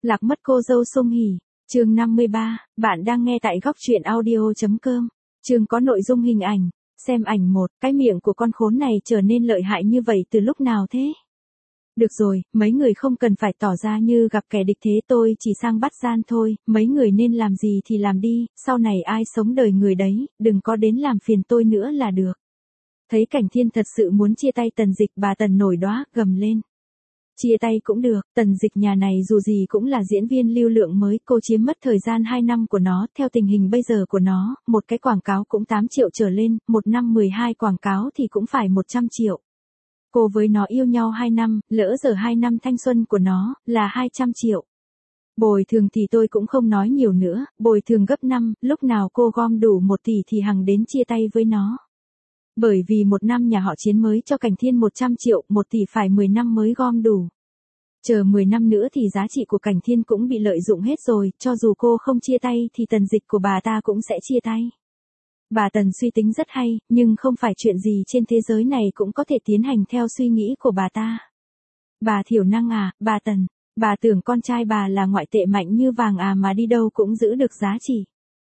Lạc mất cô dâu Song Hỷ. Chương 53, bạn đang nghe tại góc truyện audio.com. Chương có nội dung hình ảnh. Xem ảnh 1, cái miệng của con khốn này trở nên lợi hại như vậy từ lúc nào thế? Được rồi, mấy người không cần phải tỏ ra như gặp kẻ địch thế, tôi chỉ sang bắt gian thôi, mấy người nên làm gì thì làm đi, sau này ai sống đời người đấy, đừng có đến làm phiền tôi nữa là được. Thấy Cảnh Thiên thật sự muốn chia tay Tần Dịch, bà Tần nổi đoá, gầm lên. Chia tay cũng được, Tần Dịch nhà này dù gì cũng là diễn viên lưu lượng mới, cô chiếm mất thời gian 2 năm của nó, theo tình hình bây giờ của nó, một cái quảng cáo cũng 8 triệu trở lên, một năm 12 quảng cáo thì cũng phải 100 triệu. Cô với nó yêu nhau 2 năm, lỡ giờ 2 năm thanh xuân của nó, là 200 triệu. Bồi thường thì tôi cũng không nói nhiều nữa, bồi thường gấp 5, lúc nào cô gom đủ 1 tỷ thì hằng đến chia tay với nó. Bởi vì 1 năm nhà họ Chiến mới cho Cảnh Thiên 100 triệu, 1 tỷ phải 10 năm mới gom đủ. Chờ 10 năm nữa thì giá trị của Cảnh Thiên cũng bị lợi dụng hết rồi, cho dù cô không chia tay thì Tần Dịch của bà ta cũng sẽ chia tay. Bà Tần suy tính rất hay, nhưng không phải chuyện gì trên thế giới này cũng có thể tiến hành theo suy nghĩ của bà ta. Bà thiểu năng à, bà Tần, bà tưởng con trai bà là ngoại tệ mạnh như vàng à mà đi đâu cũng giữ được giá trị.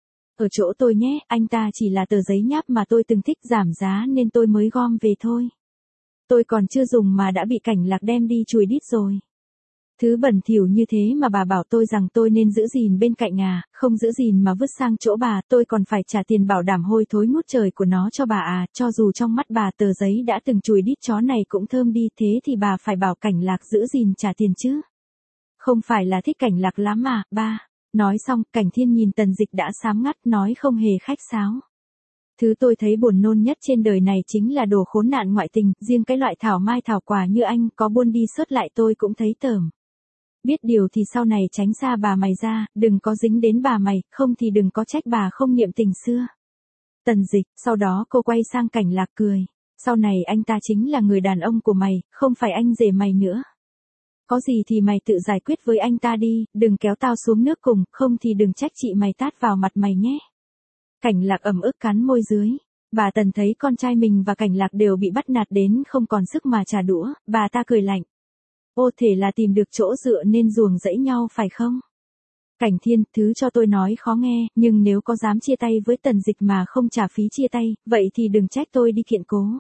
Ở chỗ tôi nhé, anh ta chỉ là tờ giấy nháp mà tôi từng thích giảm giá nên tôi mới gom về thôi. Tôi còn chưa dùng mà đã bị Cảnh Lạc đem đi chùi đít rồi. Thứ bẩn thỉu như thế mà bà bảo tôi rằng tôi nên giữ gìn bên cạnh à, không giữ gìn mà vứt sang chỗ bà, tôi còn phải trả tiền bảo đảm hôi thối ngút trời của nó cho bà à, cho dù trong mắt bà tờ giấy đã từng chùi đít chó này cũng thơm đi, thế thì bà phải bảo Cảnh Lạc giữ gìn trả tiền chứ. Không phải là thích Cảnh Lạc lắm à, ba. Nói xong, Cảnh Thiên nhìn Tần Dịch đã sám ngắt, nói không hề khách sáo. Thứ tôi thấy buồn nôn nhất trên đời này chính là đồ khốn nạn ngoại tình, riêng cái loại thảo mai thảo quả như anh, có buôn đi xuất lại tôi cũng thấy tởm. Biết điều thì sau này tránh xa bà mày ra, đừng có dính đến bà mày, không thì đừng có trách bà không niệm tình xưa. Tần Dịch, sau đó cô quay sang Cảnh Lạc cười. Sau này anh ta chính là người đàn ông của mày, không phải anh rể mày nữa. Có gì thì mày tự giải quyết với anh ta đi, đừng kéo tao xuống nước cùng, không thì đừng trách chị mày tát vào mặt mày nhé. Cảnh Lạc ẩm ức cắn môi dưới. Bà Tần thấy con trai mình và Cảnh Lạc đều bị bắt nạt đến không còn sức mà trả đũa, bà ta cười lạnh. Ô thể là tìm được chỗ dựa nên ruồng rẫy nhau phải không? Cảnh Thiên, thứ cho tôi nói khó nghe, nhưng nếu có dám chia tay với Tần Dịch mà không trả phí chia tay, vậy thì đừng trách tôi đi kiện cố.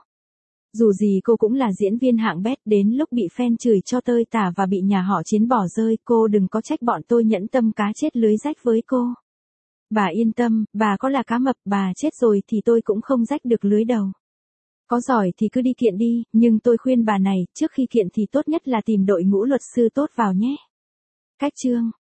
Dù gì cô cũng là diễn viên hạng bét, đến lúc bị fan chửi cho tơi tả và bị nhà họ Chiến bỏ rơi, cô đừng có trách bọn tôi nhẫn tâm cá chết lưới rách với cô. Bà yên tâm, bà có là cá mập, bà chết rồi thì tôi cũng không rách được lưới đầu. Có giỏi thì cứ đi kiện đi, nhưng tôi khuyên bà này, trước khi kiện thì tốt nhất là tìm đội ngũ luật sư tốt vào nhé. Cách chương